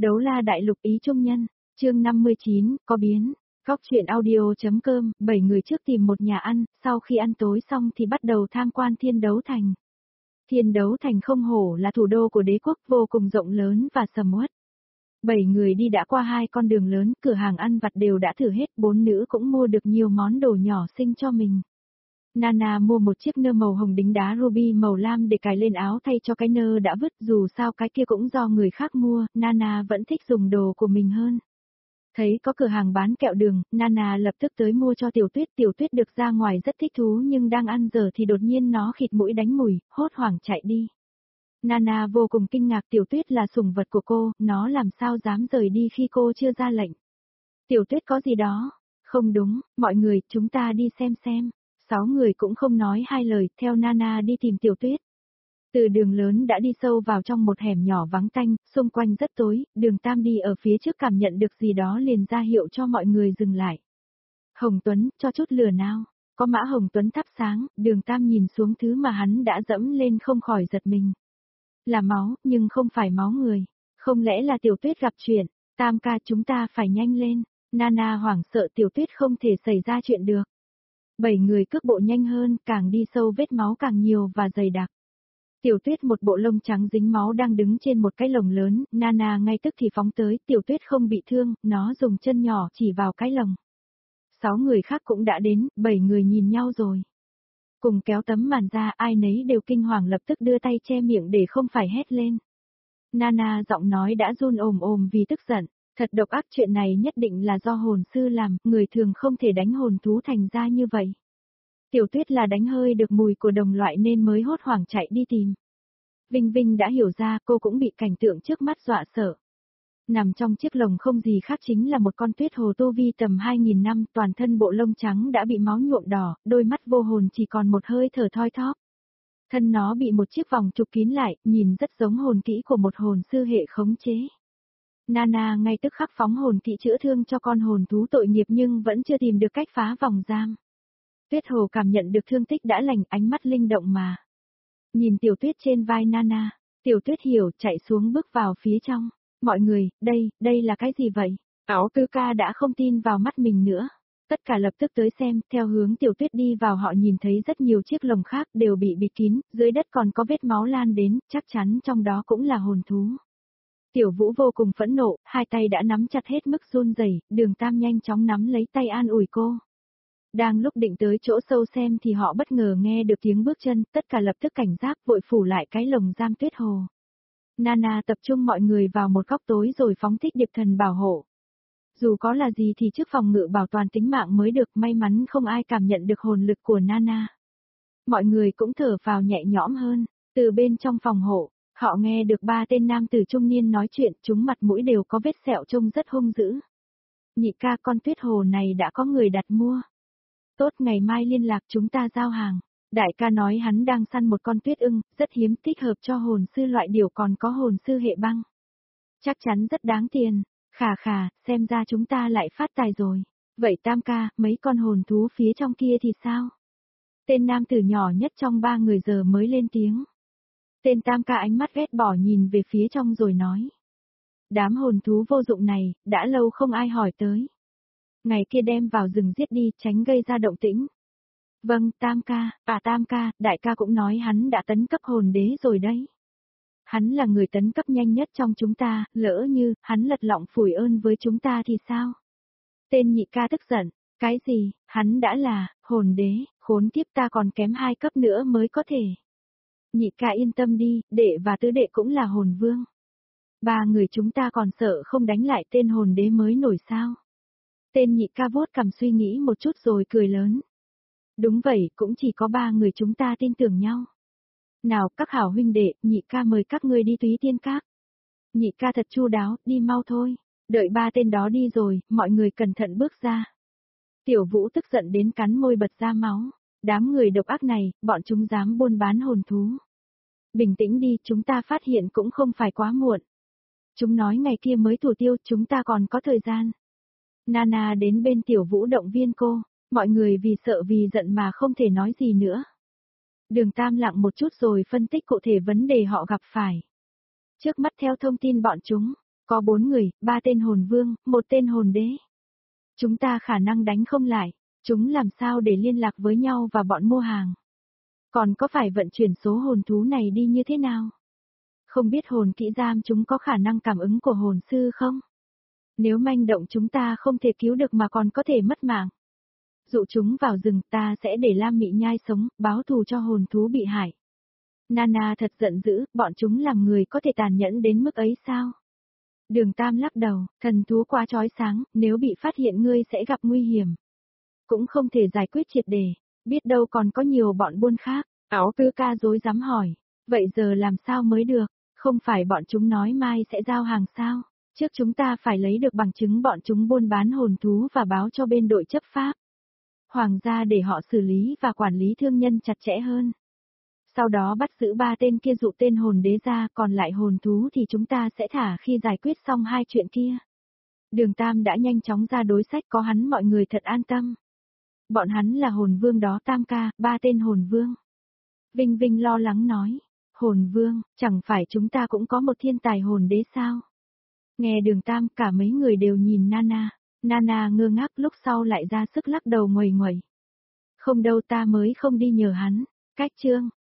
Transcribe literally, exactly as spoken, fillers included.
Đấu la đại lục ý trung nhân, chương năm mươi chín, có biến. Góc truyện audio.com, bảy người trước tìm một nhà ăn, sau khi ăn tối xong thì bắt đầu tham quan Thiên Đấu Thành. Thiên Đấu Thành không hổ là thủ đô của đế quốc, vô cùng rộng lớn và sầm uất. Bảy người đi đã qua hai con đường lớn, cửa hàng ăn vặt đều đã thử hết, bốn nữ cũng mua được nhiều món đồ nhỏ xinh cho mình. Nana mua một chiếc nơ màu hồng đính đá ruby màu lam để cài lên áo thay cho cái nơ đã vứt, dù sao cái kia cũng do người khác mua, Nana vẫn thích dùng đồ của mình hơn. Thấy có cửa hàng bán kẹo đường, Nana lập tức tới mua cho Tiểu Tuyết, Tiểu Tuyết được ra ngoài rất thích thú nhưng đang ăn giờ thì đột nhiên nó khịt mũi đánh mùi, hốt hoảng chạy đi. Nana vô cùng kinh ngạc, Tiểu Tuyết là sủng vật của cô, nó làm sao dám rời đi khi cô chưa ra lệnh. Tiểu Tuyết có gì đó? Không đúng, mọi người, chúng ta đi xem xem. Sáu người cũng không nói hai lời, theo Nana đi tìm Tiểu Tuyết. Từ đường lớn đã đi sâu vào trong một hẻm nhỏ vắng tanh, xung quanh rất tối, Đường Tam đi ở phía trước cảm nhận được gì đó liền ra hiệu cho mọi người dừng lại. Hồng Tuấn, cho chút lửa nào. Có mã Hồng Tuấn thắp sáng, Đường Tam nhìn xuống thứ mà hắn đã dẫm lên không khỏi giật mình. Là máu, nhưng không phải máu người. Không lẽ là Tiểu Tuyết gặp chuyện? Tam ca, chúng ta phải nhanh lên. Nana hoảng sợ Tiểu Tuyết không thể xảy ra chuyện được. Bảy người cước bộ nhanh hơn, càng đi sâu vết máu càng nhiều và dày đặc. Tiểu Tuyết một bộ lông trắng dính máu đang đứng trên một cái lồng lớn, Nana ngay tức thì phóng tới, Tiểu Tuyết không bị thương, nó dùng chân nhỏ chỉ vào cái lồng. Sáu người khác cũng đã đến, bảy người nhìn nhau rồi. Cùng kéo tấm màn ra, ai nấy đều kinh hoàng lập tức đưa tay che miệng để không phải hét lên. Nana giọng nói đã run ồm ồm vì tức giận, thật độc ác, chuyện này nhất định là do hồn sư làm, người thường không thể đánh hồn thú thành ra như vậy. Tiểu Tuyết là đánh hơi được mùi của đồng loại nên mới hốt hoảng chạy đi tìm. Vinh Vinh đã hiểu ra, cô cũng bị cảnh tượng trước mắt dọa sợ. Nằm trong chiếc lồng không gì khác chính là một con tuyết hồ tu vi tầm hai nghìn năm, toàn thân bộ lông trắng đã bị máu nhuộm đỏ, đôi mắt vô hồn chỉ còn một hơi thở thoi thóp. Thân nó bị một chiếc vòng chụp kín lại, nhìn rất giống hồn kỹ của một hồn sư hệ khống chế. Nana ngay tức khắc phóng hồn kỹ chữa thương cho con hồn thú tội nghiệp nhưng vẫn chưa tìm được cách phá vòng giam. Tuyết hồ cảm nhận được thương tích đã lành, ánh mắt linh động mà. Nhìn Tiểu Tuyết trên vai Nana, Tiểu Tuyết hiểu, chạy xuống bước vào phía trong. Mọi người, đây, đây là cái gì vậy? Áo Tư Ca đã không tin vào mắt mình nữa. Tất cả lập tức tới xem, theo hướng Tiểu Tuyết đi vào họ nhìn thấy rất nhiều chiếc lồng khác đều bị bịt kín, dưới đất còn có vết máu lan đến, chắc chắn trong đó cũng là hồn thú. Tiểu Vũ vô cùng phẫn nộ, hai tay đã nắm chặt hết mức run rẩy, Đường Tam nhanh chóng nắm lấy tay an ủi cô. Đang lúc định tới chỗ sâu xem thì họ bất ngờ nghe được tiếng bước chân, tất cả lập tức cảnh giác vội phủ lại cái lồng giam Tuyết hồ. Nana tập trung mọi người vào một góc tối rồi phóng thích điệp thần bảo hộ. Dù có là gì thì trước phòng ngự bảo toàn tính mạng mới được, may mắn không ai cảm nhận được hồn lực của Nana. Mọi người cũng thở phào nhẹ nhõm hơn, từ bên trong phòng hộ, họ nghe được ba tên nam tử trung niên nói chuyện, chúng mặt mũi đều có vết sẹo trông rất hung dữ. Nhị ca, con Tuyết hồ này đã có người đặt mua. Tốt, ngày mai liên lạc chúng ta giao hàng. Đại ca nói hắn đang săn một con tuyết ưng, rất hiếm, thích hợp cho hồn sư loại điều, còn có hồn sư hệ băng. Chắc chắn rất đáng tiền. Khà khà, xem ra chúng ta lại phát tài rồi. Vậy Tam ca, mấy con hồn thú phía trong kia thì sao? Tên nam tử nhỏ nhất trong ba người giờ mới lên tiếng. Tên Tam ca ánh mắt ghét bỏ nhìn về phía trong rồi nói. Đám hồn thú vô dụng này, đã lâu không ai hỏi tới. Ngày kia đem vào rừng giết đi, tránh gây ra động tĩnh. Vâng, Tam ca, à Tam ca, đại ca cũng nói hắn đã tấn cấp hồn đế rồi đấy. Hắn là người tấn cấp nhanh nhất trong chúng ta, lỡ như, hắn lật lọng phủi ơn với chúng ta thì sao? Tên nhị ca tức giận, cái gì, hắn đã là, hồn đế, khốn kiếp, ta còn kém hai cấp nữa mới có thể. Nhị ca yên tâm đi, đệ và tứ đệ cũng là hồn vương. Ba người chúng ta còn sợ không đánh lại tên hồn đế mới nổi sao? Tên nhị ca vuốt cằm suy nghĩ một chút rồi cười lớn. Đúng vậy, cũng chỉ có ba người chúng ta tin tưởng nhau. Nào, các hảo huynh đệ, nhị ca mời các ngươi đi Túy Tiên Các. Nhị ca thật chu đáo, đi mau thôi. Đợi ba tên đó đi rồi, mọi người cẩn thận bước ra. Tiểu Vũ tức giận đến cắn môi bật ra máu. Đám người độc ác này, bọn chúng dám buôn bán hồn thú. Bình tĩnh đi, chúng ta phát hiện cũng không phải quá muộn. Chúng nói ngày kia mới thủ tiêu, chúng ta còn có thời gian. Nana đến bên Tiểu Vũ động viên cô. Mọi người vì sợ vì giận mà không thể nói gì nữa. Đường Tam lặng một chút rồi phân tích cụ thể vấn đề họ gặp phải. Trước mắt theo thông tin bọn chúng, Có bốn người, ba tên hồn vương, một tên hồn đế. Chúng ta khả năng đánh không lại, chúng làm sao để liên lạc với nhau và bọn mua hàng. Còn có phải vận chuyển số hồn thú này đi như thế nào? Không biết hồn kỹ giam chúng có khả năng cảm ứng của hồn sư không? Nếu manh động chúng ta không thể cứu được mà còn có thể mất mạng. Dụ chúng vào rừng ta sẽ để Lam Mị nhai sống, báo thù cho hồn thú bị hại. Nana thật giận dữ, bọn chúng làm người có thể tàn nhẫn đến mức ấy sao? Đường Tam lắc đầu, thần thú quá chói sáng, nếu bị phát hiện ngươi sẽ gặp nguy hiểm. Cũng không thể giải quyết triệt để, biết đâu còn có nhiều bọn buôn khác. Áo Tư Ca dối dám hỏi, vậy giờ làm sao mới được, không phải bọn chúng nói mai sẽ giao hàng sao? Trước chúng ta phải lấy được bằng chứng bọn chúng buôn bán hồn thú và báo cho bên đội chấp pháp. Hoàng gia để họ xử lý và quản lý thương nhân chặt chẽ hơn. Sau đó bắt giữ ba tên kia dụ tên hồn đế ra, còn lại hồn thú thì chúng ta sẽ thả khi giải quyết xong hai chuyện kia. Đường Tam đã nhanh chóng ra đối sách, có hắn mọi người thật an tâm. Bọn hắn là hồn vương đó Tam ca, ba tên hồn vương. Vinh Vinh lo lắng nói, hồn vương, chẳng phải chúng ta cũng có một thiên tài hồn đế sao? Nghe Đường Tam, cả mấy người đều nhìn Nana. Nana ngơ ngác, lúc sau lại ra sức lắc đầu nguầy nguẩy. Không đâu, ta mới không đi nhờ hắn. Cách chương